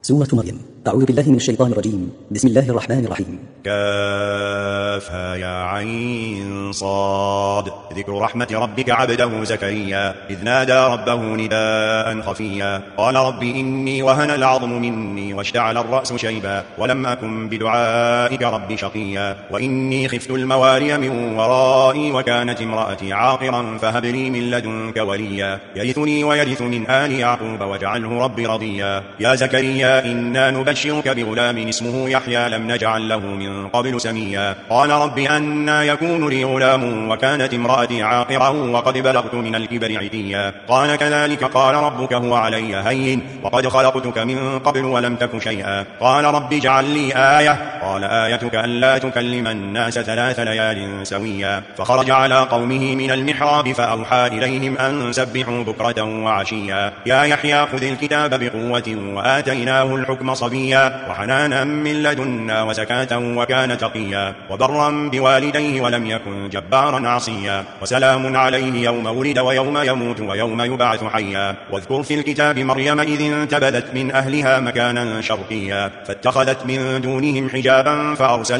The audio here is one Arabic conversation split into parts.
سورة مريم. أعوذ بالله من الشيطان الرجيم. بسم الله الرحمن الرحيم. كافها يا عين صاد. ذكر رحمة ربك عبده زكريا إذ نادى ربه نداء خفيا قال رب إني وهن العظم مني واشتعل الرأس شيبا ولم أكن بدعائك رب شقيا وإني خفت الموالي من ورائي وكانت امرأتي عاقرا فهب لي من لدنك وليا يرثني ويرث من آل يعقوب واجعله رب رضيا يا زكريا إنا نبشرك بغلام اسمه يحيى لم نجعل له من قبل سميا قال رب أنى يكون لي غلام وكانت امرأتي عاقرا وقد بلغت من الكبر عتيا قال كذلك قال ربك هو علي هين وقد خلقتك من قبل ولم تك شيئا قال رب اجعل لي آية قال آيتك ألا تكلم الناس 3 ليال سويا فخرج على قومه من المحراب فأوحى إليهم أن سبحوا بكرة وعشيا يا يحيى خذ الكتاب بقوة وآتيناه الحكم صبيا وحنانا من لدنا وزكاة وكان تقيا وبرا بوالديه ولم يكن جبارا عصيا وسلام عليه يوم ولد ويوم يموت ويوم يبعث حيا واذكر في الكتاب مريم إذ انتبذت من أهلها مكانا شرقيا فاتخذت من دونهم حجابا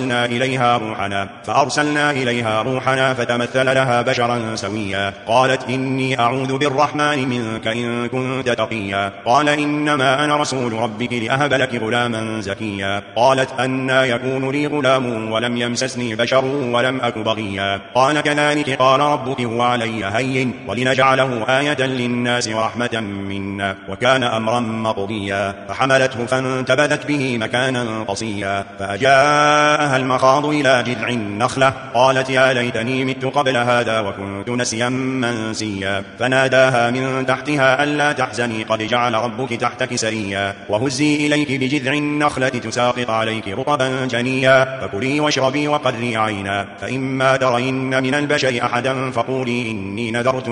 فأرسلنا إليها روحنا فتمثل لها بشرا سويا قالت إني أعوذ بالرحمن منك إن كنت تقيا قال إنما أنا رسول ربك لأهب لك غلاما زكيا قالت أنى يكون لي غلام ولم يمسسني بشر ولم أك بغيا قال كذلك قال ربك هو علي هين ولنجعله آية للناس ورحمة منا وكان أمرا مقضيا فحملته فانتبذت به مكانا قصيا فأجاءها المخاض إلى جذع النخلة قالت يا ليتني مت قبل هذا وكنت نسيا منسيا فناداها من تحتها ألا تحزني قد جعل ربك تحتك سريا وهزي إليك بجذع النخلة تساقط عليك رطبا جنيا فكلي واشربي وقري عينا فإما ترين من البشر أحدا فقولي إني نذرت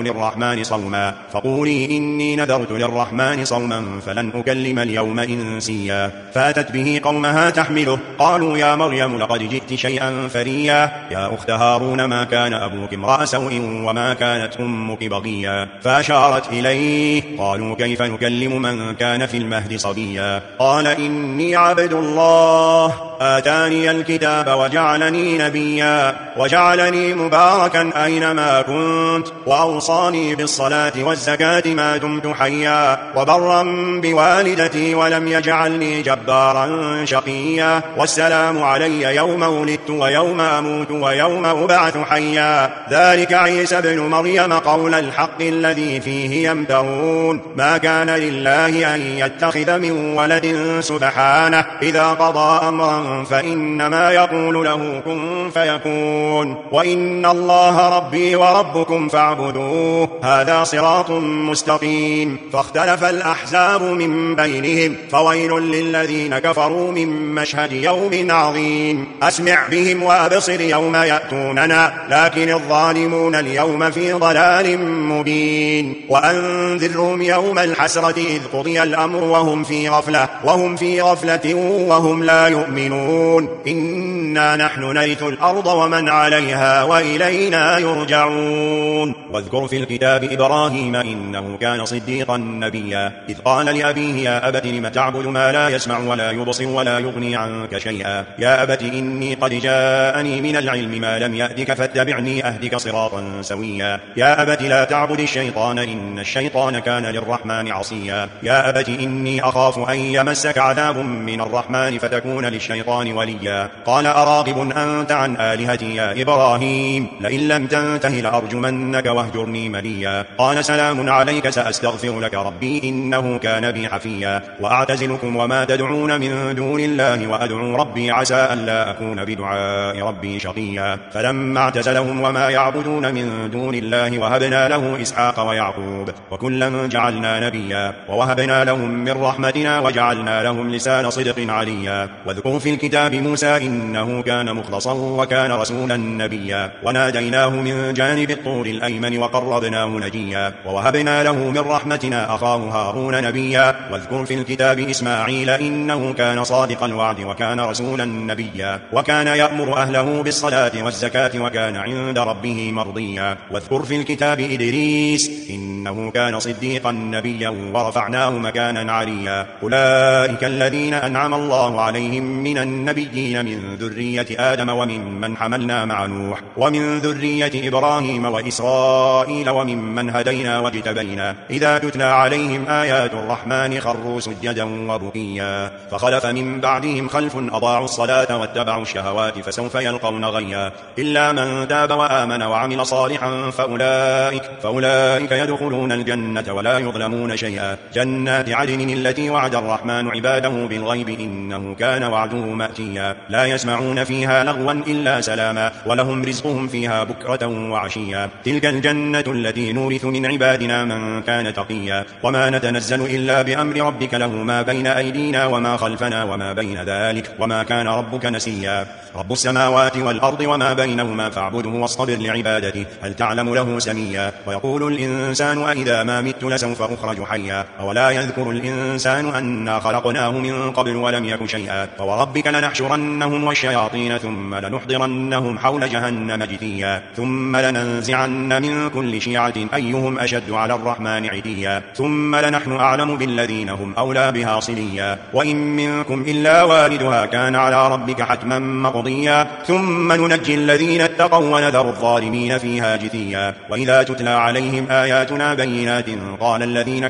للرحمن صوما فلن أكلم اليوم إنسيا فأتت به قومها تحمله قالوا يا مريم لقد جئت شيئا فريا يا أخت هارون ما كان أبوك امرأ سوء وما كانت أمك بغيا فأشارت إليه قالوا كيف نكلم من كان في المهد صبيا قال إني عبد الله آتاني الكتاب وجعلني نبيا وجعلني مباركا أينما كنت وأوصاني بالصلاة والزكاة ما دمت حيا وبرا بوالدتي ولم يجعلني جبارا شقيا والسلام علي يوم ولدت ويوم أموت ويوم أبعث حيا ذلك عيسى بن مريم قول الحق الذي فيه يمترون ما كان لله أن يتخذ من ولد سبحانه إذا قضى أمرا فإنما يقول له كن فيكون وإن الله ربي وربكم فاعبدوه هذا صراط مستقيم فاختلف الأحزاب من بينهم فويل للذين كفروا من مشهد يوم عظيم أسمع بهم وأبصر يوم يأتوننا لكن الظالمون اليوم في ضلال مبين وأنذرهم يوم الحسرة إذ قضي الأمر وهم في غفلة وهم لا يؤمنون إنا نحن نرث الأرض ومن عليها وإلينا يرجعون واذكر في الكتاب إبراهيم إنه كان صديقا نبيا إذ قال لأبيه يا أبت لم تعبد ما لا يسمع ولا يبصر ولا يغني عنك شيئا يا أبت إني قد جاءني من العلم ما لم يأتك فاتبعني أهدك صراطا سويا يا أبت لا تعبد الشيطان إن الشيطان كان للرحمن عصيا يا أبت إني أخاف أن يمسك عذاب من الرحمن فتكون للشيطان وليا قال أراغب أنت عن آلهتي يا إبراهيم لئن لم تنته لأرجمنك واهجرني مليا قال سلام عليك سأستغفر لك ربي إنه كان بي حفيا وأعتزلكم وما تدعون من دون الله وأدعو ربي عسى ألا أكون بدعاء ربي شقيا فلما اعتزلهم وما يعبدون من دون الله وهبنا له إسحاق ويعقوب وكلا جعلنا نبيا ووهبنا لهم من رحمتنا وجعلنا لهم لسان صدق عليا واذكر في الكتاب موسى إنه كان مخلصا وكان رسولا نبيا وناديناه من جانب الطور الأيمن وقربناه نجيا ووهبنا له من رحمتنا أخاه هارون نبيا واذكر في الكتاب إسماعيل إنه كان صادق الوعد وكان رسولا نبيا وكان يأمر أهله بالصلاة والزكاة وكان عند ربه مرضيا واذكر في الكتاب إدريس إنه كان صديقا نبيا ورفعناه مكانا عليا أولئك الذين أنعم الله عليهم من النبيين من ذرية آدم وممن حملنا مع نوح ومن ذرية إبراهيم وإسرائيل وممن هدينا واجتبينا إذا تتلى عليهم آيات الرحمن خروا سجدا وبكيا فخلف من بعدهم خلف أضاعوا الصلاة واتبعوا الشهوات فسوف يلقون غيا إلا من تاب وآمن وعمل صالحا فأولئك يدخلون الجنة ولا يظلمون شيئا جنات عدن التي وعد الرحمن عباده بالغيب إنه كان وعده مأتيا لا يسمعون فيها لغوا إلا سلاما ولهم رزقهم فيها بكرة وعشيا تلك الجنة التي نورث من عبادنا من كان تقيا وما نتنزل إلا بأمر ربك له ما بين أيدينا وما خلفنا وما بين ذلك وما كان ربك نسيا رب السماوات والأرض وما بينهما فاعبده واصطبر لعبادته هل تعلم له سميا ويقول الإنسان أإذا ما مت لسوف أخرج حيا أولا يذكر الإنسان أنا خلقناه من قبل ولم يك شيئا فوربك لنحشرنهم والشياطين ثم لنحضرنهم حول جهنم جثيا ثم لننزعن من كل شيعة أيهم أشد على الرحمن عتيا ثم لنحن أعلم بالذين هم أولى بها صليا وإن منكم إلا واردها كان على ربك حتما مقضيا ثم ننجي الذين اتقوا ونذر الظالمين فيها جثيا وإذا تتلى عليهم آياتنا بينات قال الذين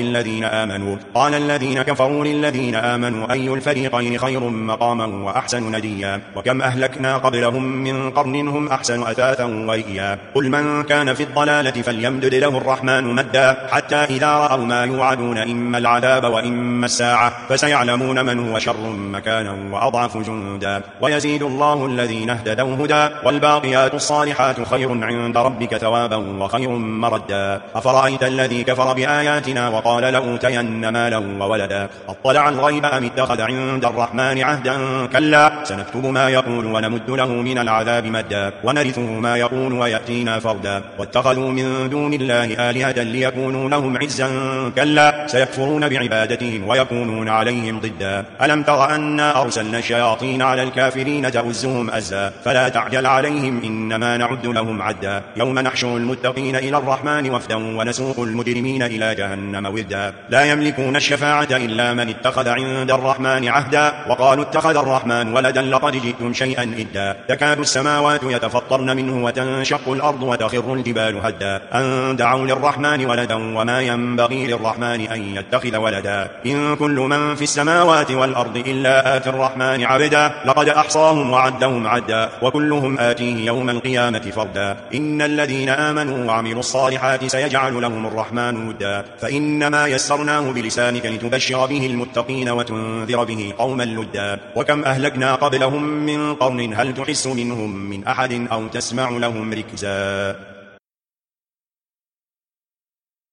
كفروا للذين آمنوا أي الفريقين خير مقاما وأحسن نديا وكم أهلكنا قبلهم من قرن هم أحسن أثاثا ورئيا قل من كان في الضلالة فليمدد له الرحمن مدا حتى إذا رأوا ما يوعدون إما العذاب وإما الساعة فسيعلمون من هو شر مكانا وأضعف جندا ويزيد الله الذين اهتدوا هدى والباقيات الصالحات خير عند ربك ثوابا وخير مردا أفرأيت الذي كفر بآياتنا وقال لأوتين مالا وولدا أطلع الغيب أم اتخذ عند الرحمن عهدا كلا سنكتب ما يقول ونمد له من العذاب مدا ونرثه ما يقول ويأتينا فردا واتخذوا من دون الله آلهة ليكونوا لهم عزا كلا سيكفرون بعبادتهم ويكونون عليهم ضدا ألم تر أنا أرسلنا الشياطين على الكافرين تؤزهم أزا فلا تعجل عليهم إنما نعد لهم عدا يوم نحشر المتقين إلى الرحمن وفدا ونسوق المجرمين إلى جهنم وردا لا يملكون الشفاعة إلا من اتخذ عند الرحمن عهدا وقالوا اتخذ الرحمن ولدا لقد جئتم شيئا إدا تكاد السماوات يتفطرن منه وتنشق الأرض وتخر الجبال هدا أن دعوا للرحمن ولدا وما ينبغي للرحمن أن يتخذ ولدا إن كل من في السماوات والأرض إلا آتي الرحمن عبدا لقد أحصاهم وعدهم عدا وكلهم آتيه يوم القيامة فردا إن الذين آمنوا وعملوا الصالحات سيجعل لهم الرحمن ودا فإنما يسرناه بلسانك لتبشر به المتقين وتنذر به قوما لدا وكم أهلكنا قبلهم من قرن هل تحس منهم من أحد أو تسمع لهم ركزا